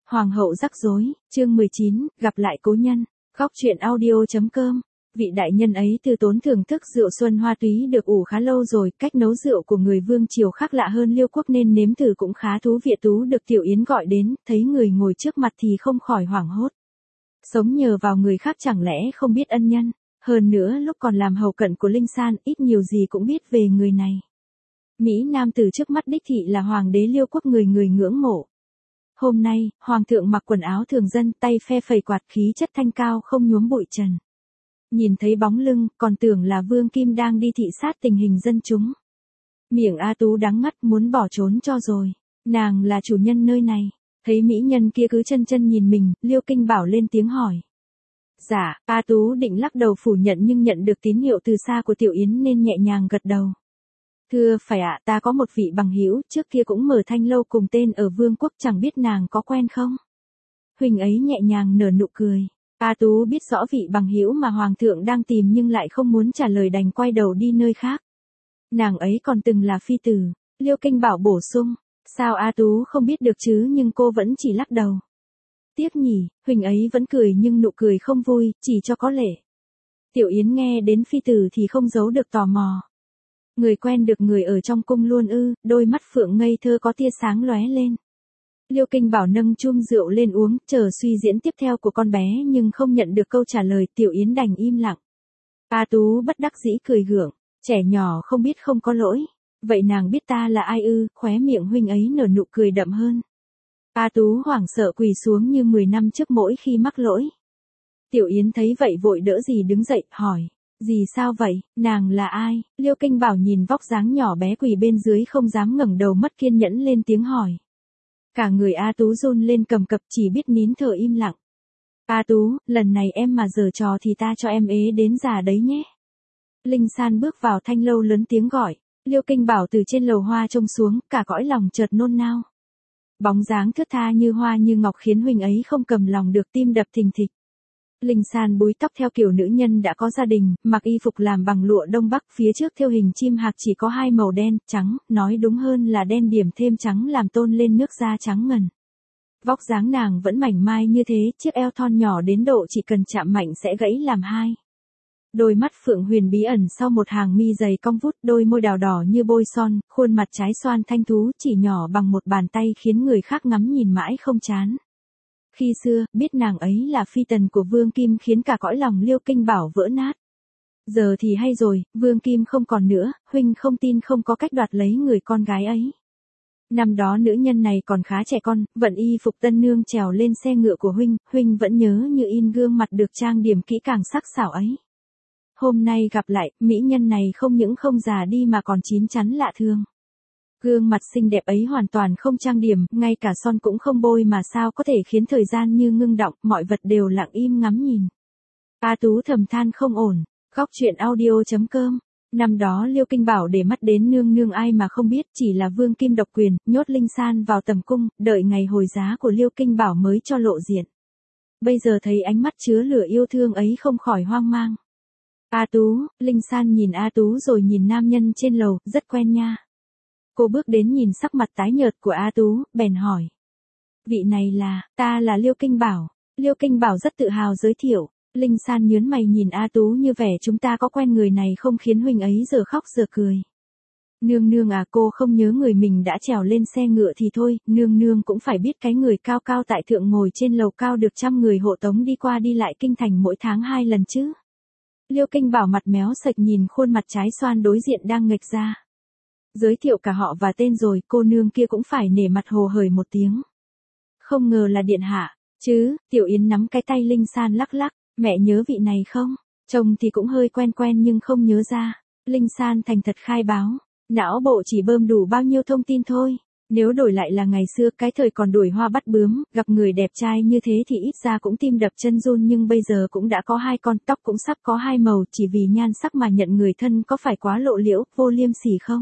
Hoàng hậu rắc rối, chương 19, gặp lại cố nhân, góc truyện audio.com. Vị đại nhân ấy từ tốn thưởng thức rượu xuân hoa túy được ủ khá lâu rồi, cách nấu rượu của người vương triều khác lạ hơn Liêu quốc nên nếm thử cũng khá thú vị. Tú được Tiểu Yến gọi đến, thấy người ngồi trước mặt thì không khỏi hoảng hốt. Sống nhờ vào người khác chẳng lẽ không biết ân nhân, hơn nữa lúc còn làm hầu cận của Linh San ít nhiều gì cũng biết về người này. Mỹ nam tử trước mắt đích thị là hoàng đế Liêu quốc người người ngưỡng mộ. Hôm nay, hoàng thượng mặc quần áo thường dân, tay phe phẩy quạt, khí chất thanh cao không nhuốm bụi trần. Nhìn thấy bóng lưng, còn tưởng là Vương Kim đang đi thị sát tình hình dân chúng. Miệng A Tú đắng ngắt muốn bỏ trốn cho rồi. Nàng là chủ nhân nơi này. Thấy mỹ nhân kia cứ chân chân nhìn mình, Liêu Kinh Bảo lên tiếng hỏi. Dạ, A Tú định lắc đầu phủ nhận nhưng nhận được tín hiệu từ xa của Tiểu Yến nên nhẹ nhàng gật đầu. Thưa phải ạ, ta có một vị bằng hữu trước kia cũng mở thanh lâu cùng tên ở Vương quốc, chẳng biết nàng có quen không? Huỳnh ấy nhẹ nhàng nở nụ cười. A Tú biết rõ vị bằng hữu mà hoàng thượng đang tìm nhưng lại không muốn trả lời đành quay đầu đi nơi khác. Nàng ấy còn từng là phi tử. Liêu Kinh Bảo bổ sung. Sao A Tú không biết được chứ, nhưng cô vẫn chỉ lắc đầu. Tiếc nhỉ, Huỳnh ấy vẫn cười nhưng nụ cười không vui, chỉ cho có lệ. Tiểu Yến nghe đến phi tử thì không giấu được tò mò. Người quen được người ở trong cung luôn ư? Đôi mắt phượng ngây thơ có tia sáng lóe lên. Liêu Kinh Bảo nâng chum rượu lên uống, chờ suy diễn tiếp theo của con bé nhưng không nhận được câu trả lời. Tiểu Yến đành im lặng. A Tú bất đắc dĩ cười gượng, trẻ nhỏ không biết không có lỗi. Vậy nàng biết ta là ai ư? Khóe miệng huynh ấy nở nụ cười đậm hơn. A Tú hoảng sợ quỳ xuống như 10 năm trước mỗi khi mắc lỗi. Tiểu Yến thấy vậy vội đỡ dì đứng dậy, hỏi. Dì sao vậy, nàng là ai? Liêu Kinh Bảo nhìn vóc dáng nhỏ bé quỳ bên dưới không dám ngẩng đầu, mất kiên nhẫn lên tiếng hỏi. Cả người A Tú run lên cầm cập, chỉ biết nín thở im lặng. A Tú, lần này em mà giở trò thì ta cho em ế đến già đấy nhé. Linh San bước vào thanh lâu lớn tiếng gọi. Liêu Kinh Bảo từ trên lầu hoa trông xuống, cả cõi lòng chợt nôn nao. Bóng dáng thướt tha như hoa như ngọc khiến huynh ấy không cầm lòng được, tim đập thình thịch. Linh San búi tóc theo kiểu nữ nhân đã có gia đình, mặc y phục làm bằng lụa Đông Bắc, phía trước thêu hình chim hạc chỉ có hai màu đen, trắng, nói đúng hơn là đen điểm thêm trắng làm tôn lên nước da trắng ngần. Vóc dáng nàng vẫn mảnh mai như thế, chiếc eo thon nhỏ đến độ chỉ cần chạm mạnh sẽ gãy làm hai. Đôi mắt phượng huyền bí ẩn sau một hàng mi dày cong vút, đôi môi đào đỏ như bôi son, khuôn mặt trái xoan thanh thú chỉ nhỏ bằng một bàn tay khiến người khác ngắm nhìn mãi không chán. Khi xưa, biết nàng ấy là phi tần của Vương Kim khiến cả cõi lòng Liêu Kinh Bảo vỡ nát. Giờ thì hay rồi, Vương Kim không còn nữa, huynh không tin không có cách đoạt lấy người con gái ấy. Năm đó nữ nhân này còn khá trẻ con, vận y phục tân nương trèo lên xe ngựa của huynh vẫn nhớ như in gương mặt được trang điểm kỹ càng sắc sảo ấy. Hôm nay gặp lại, mỹ nhân này không những không già đi mà còn chín chắn lạ thường. Gương mặt xinh đẹp ấy hoàn toàn không trang điểm, ngay cả son cũng không bôi mà sao có thể khiến thời gian như ngưng đọng, mọi vật đều lặng im ngắm nhìn. A Tú thầm than không ổn. Góc truyện audio.com. Năm đó Liêu Kinh Bảo để mắt đến nương nương ai mà không biết, chỉ là Vương Kim độc quyền, nhốt Linh San vào tầm cung, đợi ngày hồi giá của Liêu Kinh Bảo mới cho lộ diện. Bây giờ thấy ánh mắt chứa lửa yêu thương ấy không khỏi hoang mang. A Tú, Linh San nhìn A Tú rồi nhìn nam nhân trên lầu, rất quen nha. Cô bước đến nhìn sắc mặt tái nhợt của A Tú, bèn hỏi. Vị này là, ta là Liêu Kinh Bảo. Liêu Kinh Bảo rất tự hào giới thiệu. Linh San nhớn mày nhìn A Tú như vẻ chúng ta có quen người này không, khiến huynh ấy giờ khóc giờ cười. Nương nương à, cô không nhớ người mình đã trèo lên xe ngựa thì thôi, nương nương cũng phải biết cái người cao cao tại thượng ngồi trên lầu cao được trăm người hộ tống đi qua đi lại kinh thành mỗi tháng 2 lần chứ. Liêu Kinh Bảo mặt méo sạch nhìn khuôn mặt trái xoan đối diện đang nghệch ra. Giới thiệu cả họ và tên rồi, cô nương kia cũng phải nể mặt hồ hởi một tiếng. Không ngờ là điện hạ, chứ? Tiểu Yến nắm cái tay Linh San lắc lắc, mẹ nhớ vị này không? Trông thì cũng hơi quen quen nhưng không nhớ ra. Linh San thành thật khai báo, não bộ chỉ bơm đủ bao nhiêu thông tin thôi. Nếu đổi lại là ngày xưa, cái thời còn đuổi hoa bắt bướm, gặp người đẹp trai như thế thì ít ra cũng tim đập chân run, nhưng bây giờ cũng đã có 2 con, tóc cũng sắp có 2 màu, chỉ vì nhan sắc mà nhận người thân có phải quá lộ liễu, vô liêm sỉ không?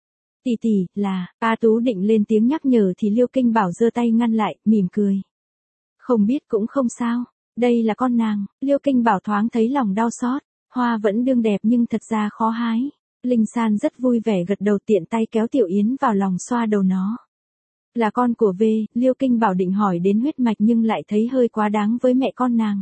Tỷ, là, A Tú định lên tiếng nhắc nhở thì Liêu Kinh Bảo giơ tay ngăn lại, mỉm cười. Không biết cũng không sao, đây là con nàng. Liêu Kinh Bảo thoáng thấy lòng đau xót, hoa vẫn đương đẹp nhưng thật ra khó hái. Linh San rất vui vẻ gật đầu, tiện tay kéo Tiểu Yến vào lòng xoa đầu nó. Là con của V, Liêu Kinh Bảo định hỏi đến huyết mạch nhưng lại thấy hơi quá đáng với mẹ con nàng.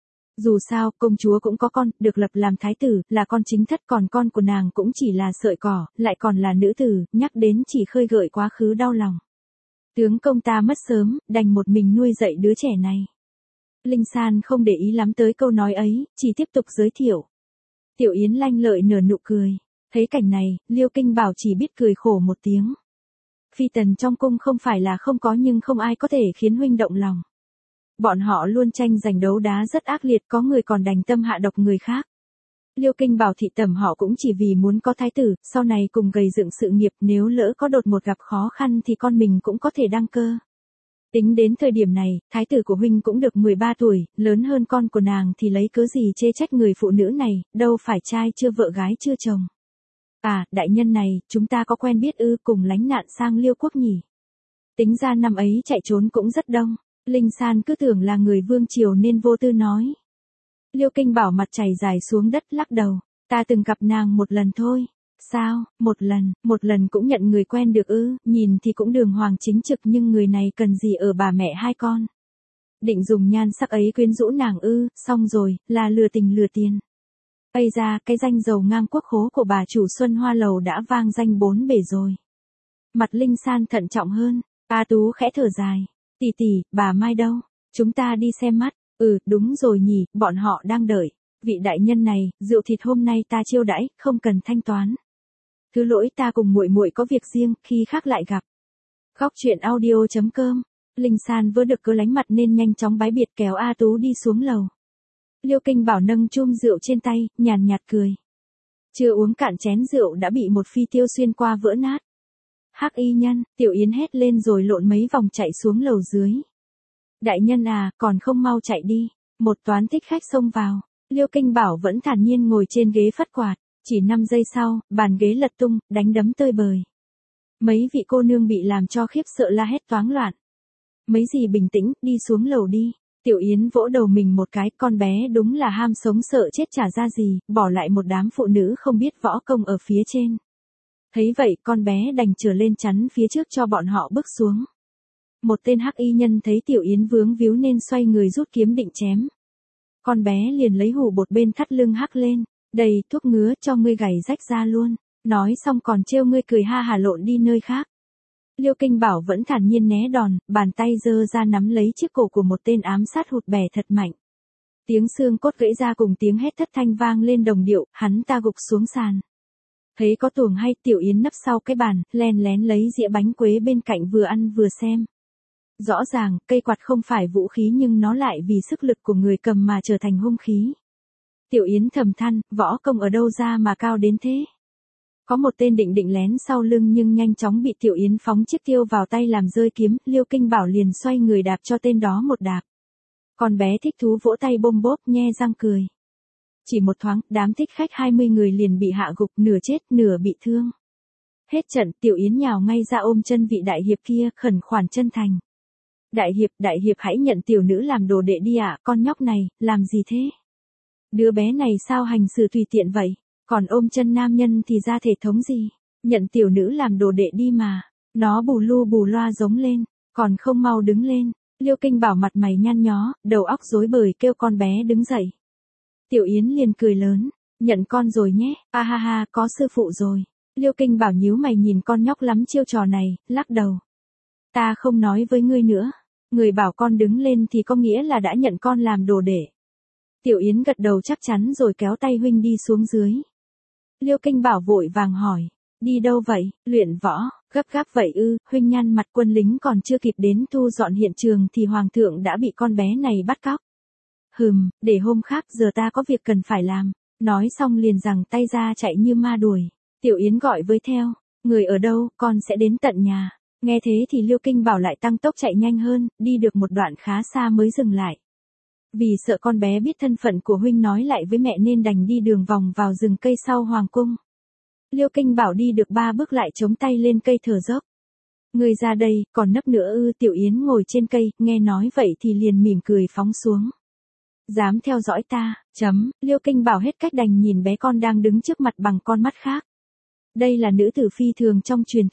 Dù sao, công chúa cũng có con, được lập làm thái tử, là con chính thất, còn con của nàng cũng chỉ là sợi cỏ, lại còn là nữ tử, nhắc đến chỉ khơi gợi quá khứ đau lòng. Tướng công ta mất sớm, đành một mình nuôi dạy đứa trẻ này. Linh San không để ý lắm tới câu nói ấy, chỉ tiếp tục giới thiệu. Tiểu Yến lanh lợi nở nụ cười. Thấy cảnh này, Liêu Kinh Bảo chỉ biết cười khổ một tiếng. Phi tần trong cung không phải là không có nhưng không ai có thể khiến huynh động lòng. Bọn họ luôn tranh giành đấu đá rất ác liệt, có người còn đành tâm hạ độc người khác. Liêu Kinh Bảo thị tẩm họ cũng chỉ vì muốn có thái tử, sau này cùng gầy dựng sự nghiệp, nếu lỡ có đột một gặp khó khăn thì con mình cũng có thể đăng cơ. Tính đến thời điểm này, thái tử của huynh cũng được 13 tuổi, lớn hơn con của nàng thì lấy cớ gì chê trách người phụ nữ này, đâu phải trai chưa vợ gái chưa chồng. À, đại nhân này, chúng ta có quen biết ư, cùng lánh nạn sang Liêu quốc nhỉ? Tính ra năm ấy chạy trốn cũng rất đông. Linh San cứ tưởng là người vương triều nên vô tư nói. Liêu Kinh Bảo mặt chảy dài xuống đất lắc đầu. Ta từng gặp nàng một lần thôi. Sao, một lần cũng nhận người quen được ư, nhìn thì cũng đường hoàng chính trực nhưng người này cần gì ở bà mẹ hai con. Định dùng nhan sắc ấy quyến rũ nàng ư, xong rồi, là lừa tình lừa tiền. Ây ra, cái danh giàu ngang quốc khố của bà chủ Xuân Hoa Lầu đã vang danh bốn bể rồi. Mặt Linh San thận trọng hơn, A Tú khẽ thở dài. Tỷ tỷ, bà Mai đâu? Chúng ta đi xem mắt. Ừ, đúng rồi nhỉ, bọn họ đang đợi. Vị đại nhân này, rượu thịt hôm nay ta chiêu đãi, không cần thanh toán. Thứ lỗi ta cùng muội muội có việc riêng, khi khác lại gặp. Góc truyện audio.com. Linh San vừa được cớ lánh mặt nên nhanh chóng bái biệt kéo A Tú đi xuống lầu. Liêu Kinh Bảo nâng chum rượu trên tay, nhàn nhạt cười. Chưa uống cạn chén rượu đã bị một phi tiêu xuyên qua vỡ nát. Hắc y nhân, Tiểu Yến hét lên rồi lộn mấy vòng chạy xuống lầu dưới. Đại nhân à, còn không mau chạy đi. Một toán thích khách xông vào. Liêu Kinh Bảo vẫn thản nhiên ngồi trên ghế phất quạt. Chỉ 5 giây sau, bàn ghế lật tung, đánh đấm tơi bời. Mấy vị cô nương bị làm cho khiếp sợ la hét toáng loạn. Mấy gì bình tĩnh, đi xuống lầu đi. Tiểu Yến vỗ đầu mình một cái, con bé đúng là ham sống sợ chết chả ra gì, bỏ lại một đám phụ nữ không biết võ công ở phía trên. Thấy vậy, con bé đành trở lên chắn phía trước cho bọn họ bước xuống. Một tên hắc y nhân thấy Tiểu Yến vướng víu nên xoay người rút kiếm định chém. Con bé liền lấy hủ bột bên thắt lưng hắc lên. Đầy, thuốc ngứa cho ngươi gảy rách ra luôn. Nói xong còn trêu ngươi cười ha hả lộn đi nơi khác. Liêu Kinh Bảo vẫn thản nhiên né đòn, bàn tay giơ ra nắm lấy chiếc cổ của một tên ám sát hụt bẻ thật mạnh. Tiếng xương cốt gãy ra cùng tiếng hét thất thanh vang lên đồng điệu, hắn ta gục xuống sàn. Thấy có tuồng hay, Tiểu Yến nấp sau cái bàn, len lén lấy dĩa bánh quế bên cạnh vừa ăn vừa xem. Rõ ràng, cây quạt không phải vũ khí nhưng nó lại vì sức lực của người cầm mà trở thành hung khí. Tiểu Yến thầm than, võ công ở đâu ra mà cao đến thế? Có một tên định lén sau lưng nhưng nhanh chóng bị Tiểu Yến phóng chiếc tiêu vào tay làm rơi kiếm, Liêu Kinh Bảo liền xoay người đạp cho tên đó một đạp. Con bé thích thú vỗ tay bôm bốp nhe răng cười. Chỉ một thoáng, đám thích khách 20 người liền bị hạ gục, nửa chết, nửa bị thương. Hết trận, Tiểu Yến nhào ngay ra ôm chân vị đại hiệp kia, khẩn khoản chân thành. Đại hiệp hãy nhận tiểu nữ làm đồ đệ đi ạ, con nhóc này, làm gì thế? Đứa bé này sao hành xử tùy tiện vậy? Còn ôm chân nam nhân thì ra thể thống gì? Nhận tiểu nữ làm đồ đệ đi mà. Nó bù lu bù loa giống lên, còn không mau đứng lên. Liêu Kinh Bảo mặt mày nhăn nhó, đầu óc rối bời kêu con bé đứng dậy. Tiểu Yến liền cười lớn, nhận con rồi nhé, a ha ha, có sư phụ rồi. Liêu Kinh Bảo nhíu mày nhìn con nhóc lắm chiêu trò này, lắc đầu. Ta không nói với ngươi nữa, người bảo con đứng lên thì có nghĩa là đã nhận con làm đồ đệ. Tiểu Yến gật đầu chắc chắn rồi kéo tay huynh đi xuống dưới. Liêu Kinh Bảo vội vàng hỏi, đi đâu vậy, luyện võ, gấp gáp vậy ư, huynh nhăn mặt quân lính còn chưa kịp đến thu dọn hiện trường thì hoàng thượng đã bị con bé này bắt cóc. Để hôm khác giờ ta có việc cần phải làm, nói xong liền giằng tay ra chạy như ma đuổi. Tiểu Yến gọi với theo, người ở đâu, con sẽ đến tận nhà. Nghe thế thì Liêu Kinh Bảo lại tăng tốc chạy nhanh hơn, đi được một đoạn khá xa mới dừng lại. Vì sợ con bé biết thân phận của huynh nói lại với mẹ nên đành đi đường vòng vào rừng cây sau hoàng cung. Liêu Kinh Bảo đi được 3 bước lại chống tay lên cây thở dốc. Người ra đây, còn nấp nữa ư? Tiểu Yến ngồi trên cây, nghe nói vậy thì liền mỉm cười phóng xuống. Dám theo dõi ta, Liêu Kinh Bảo hết cách đành nhìn bé con đang đứng trước mặt bằng con mắt khác. Đây là nữ tử phi thường trong truyền thuyết,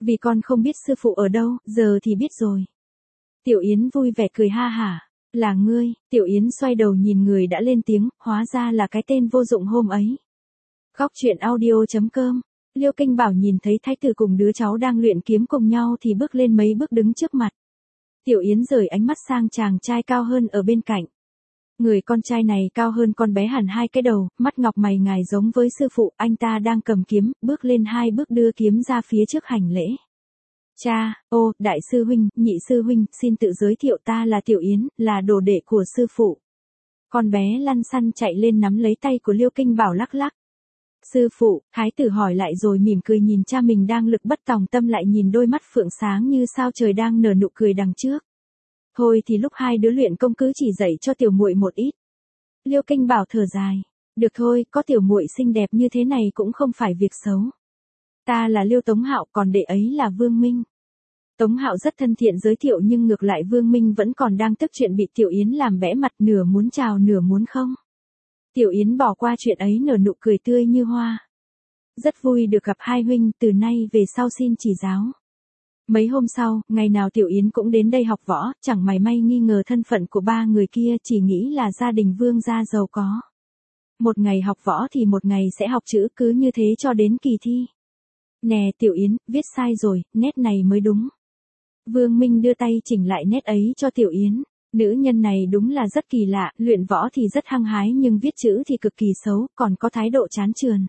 Vì con không biết sư phụ ở đâu, giờ thì biết rồi. Tiểu Yến vui vẻ cười ha hả. Là ngươi, Tiểu Yến xoay đầu nhìn người đã lên tiếng, hóa ra là cái tên vô dụng hôm ấy. Góc truyện audio.com. Liêu Kinh Bảo nhìn thấy thái tử cùng đứa cháu đang luyện kiếm cùng nhau thì bước lên mấy bước đứng trước mặt. Tiểu Yến rời ánh mắt sang chàng trai cao hơn ở bên cạnh. Người con trai này cao hơn con bé hẳn 2 cái đầu, mắt ngọc mày ngài giống với sư phụ, anh ta đang cầm kiếm, bước lên 2 bước đưa kiếm ra phía trước hành lễ. Cha, ô, đại sư huynh, nhị sư huynh, xin tự giới thiệu ta là Tiểu Yến, là đồ đệ của sư phụ. Con bé lăn xăn chạy lên nắm lấy tay của Liêu Kinh Bảo lắc lắc. Sư phụ, thái tử hỏi lại rồi mỉm cười nhìn cha mình đang lực bất tòng tâm lại nhìn đôi mắt phượng sáng như sao trời đang nở nụ cười đằng trước. Thôi thì lúc 2 đứa luyện công cứ chỉ dạy cho tiểu muội một ít. Liêu Kinh Bảo thở dài. Được thôi, có tiểu muội xinh đẹp như thế này cũng không phải việc xấu. Ta là Liêu Tống Hạo, còn đệ ấy là Vương Minh. Tống Hạo rất thân thiện giới thiệu nhưng ngược lại Vương Minh vẫn còn đang tức chuyện bị Tiểu Yến làm bẽ mặt, nửa muốn chào nửa muốn không. Tiểu Yến bỏ qua chuyện ấy nở nụ cười tươi như hoa. Rất vui được gặp hai huynh, từ nay về sau xin chỉ giáo. Mấy hôm sau, ngày nào Tiểu Yến cũng đến đây học võ, chẳng mảy may nghi ngờ thân phận của 3 người kia, chỉ nghĩ là gia đình Vương gia giàu có. Một ngày học võ thì một ngày sẽ học chữ, cứ như thế cho đến kỳ thi. Nè Tiểu Yến, viết sai rồi, nét này mới đúng. Vương Minh đưa tay chỉnh lại nét ấy cho Tiểu Yến. Nữ nhân này đúng là rất kỳ lạ, luyện võ thì rất hăng hái nhưng viết chữ thì cực kỳ xấu, còn có thái độ chán chường.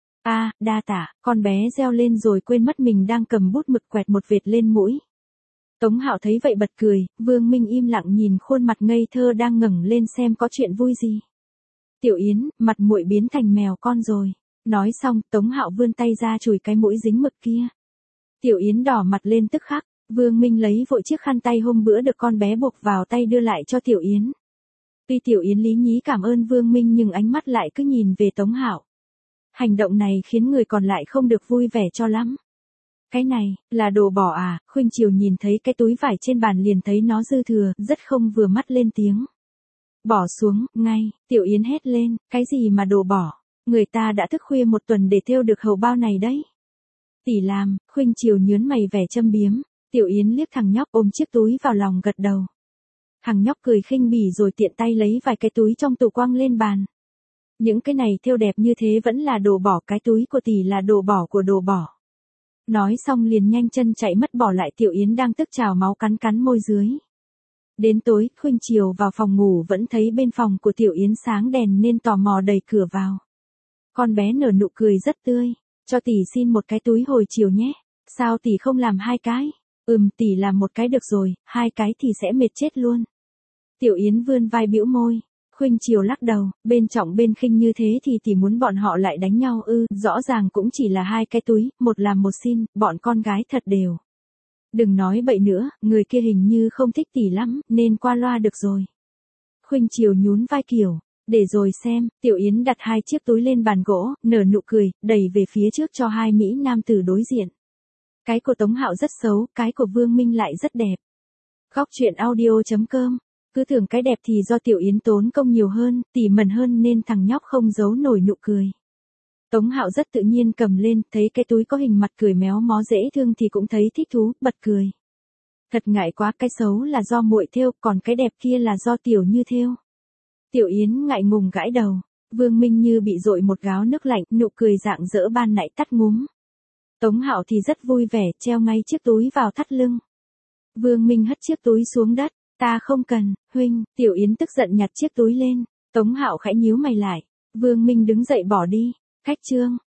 Đa tả, con bé reo lên rồi quên mất mình đang cầm bút mực quẹt một vệt lên mũi. Tống Hạo thấy vậy bật cười, Vương Minh im lặng nhìn khuôn mặt ngây thơ đang ngẩng lên xem có chuyện vui gì. Tiểu Yến, mặt muội biến thành mèo con rồi. Nói xong, Tống Hạo vươn tay ra chùi cái mũi dính mực kia. Tiểu Yến đỏ mặt lên tức khắc, Vương Minh lấy vội chiếc khăn tay hôm bữa được con bé buộc vào tay đưa lại cho Tiểu Yến. Tuy Tiểu Yến lý nhí cảm ơn Vương Minh nhưng ánh mắt lại cứ nhìn về Tống Hạo. Hành động này khiến người còn lại không được vui vẻ cho lắm. Cái này, là đồ bỏ à? Khuynh Triều nhìn thấy cái túi vải trên bàn liền thấy nó dư thừa, rất không vừa mắt lên tiếng. Bỏ xuống, ngay, Tiểu Yến hét lên, cái gì mà đồ bỏ, người ta đã thức khuya một tuần để thêu được hầu bao này đấy. Tỷ làm, Khuynh Triều nhớn mày vẻ châm biếm, Tiểu Yến liếc thằng nhóc ôm chiếc túi vào lòng gật đầu. Thằng nhóc cười khinh bỉ rồi tiện tay lấy vài cái túi trong tủ quăng lên bàn. Những cái này thêu đẹp như thế vẫn là đồ bỏ, cái túi của tỷ là đồ bỏ của đồ bỏ. Nói xong liền nhanh chân chạy mất bỏ lại Tiểu Yến đang tức trào máu cắn cắn môi dưới. Đến tối, Khuynh Triều vào phòng ngủ vẫn thấy bên phòng của Tiểu Yến sáng đèn nên tò mò đẩy cửa vào. Con bé nở nụ cười rất tươi, cho tỷ xin một cái túi hồi chiều nhé, sao tỷ không làm 2 cái? Tỷ làm 1 cái được rồi, 2 cái thì sẽ mệt chết luôn. Tiểu Yến vươn vai bĩu môi. Khuynh Triều lắc đầu, bên trọng bên khinh như thế thì tỷ muốn bọn họ lại đánh nhau ư? Rõ ràng cũng chỉ là 2 cái túi, một làm một xin, bọn con gái thật đều. Đừng nói bậy nữa, người kia hình như không thích tỷ lắm, nên qua loa được rồi. Khuynh Triều nhún vai kiểu, để rồi xem. Tiểu Yến đặt 2 chiếc túi lên bàn gỗ, nở nụ cười, đẩy về phía trước cho 2 mỹ nam tử đối diện. Cái của Tống Hạo rất xấu, cái của Vương Minh lại rất đẹp. Góc truyện audio.com. Cứ tưởng cái đẹp thì do Tiểu Yến tốn công nhiều hơn, tỉ mẩn hơn nên thằng nhóc không giấu nổi nụ cười. Tống Hạo rất tự nhiên cầm lên, thấy cái túi có hình mặt cười méo mó dễ thương thì cũng thấy thích thú, bật cười. Thật ngại quá, cái xấu là do muội thêu, còn cái đẹp kia là do Tiểu Như thêu. Tiểu Yến ngại ngùng gãi đầu, Vương Minh như bị dội một gáo nước lạnh, nụ cười rạng rỡ ban nãy tắt ngúm. Tống Hạo thì rất vui vẻ, treo ngay chiếc túi vào thắt lưng. Vương Minh hất chiếc túi xuống đất. Ta không cần, huynh. Tiểu Yến tức giận nhặt chiếc túi lên. Tống Hạo khẽ nhíu mày lại. Vương Minh đứng dậy bỏ đi. Cách chương.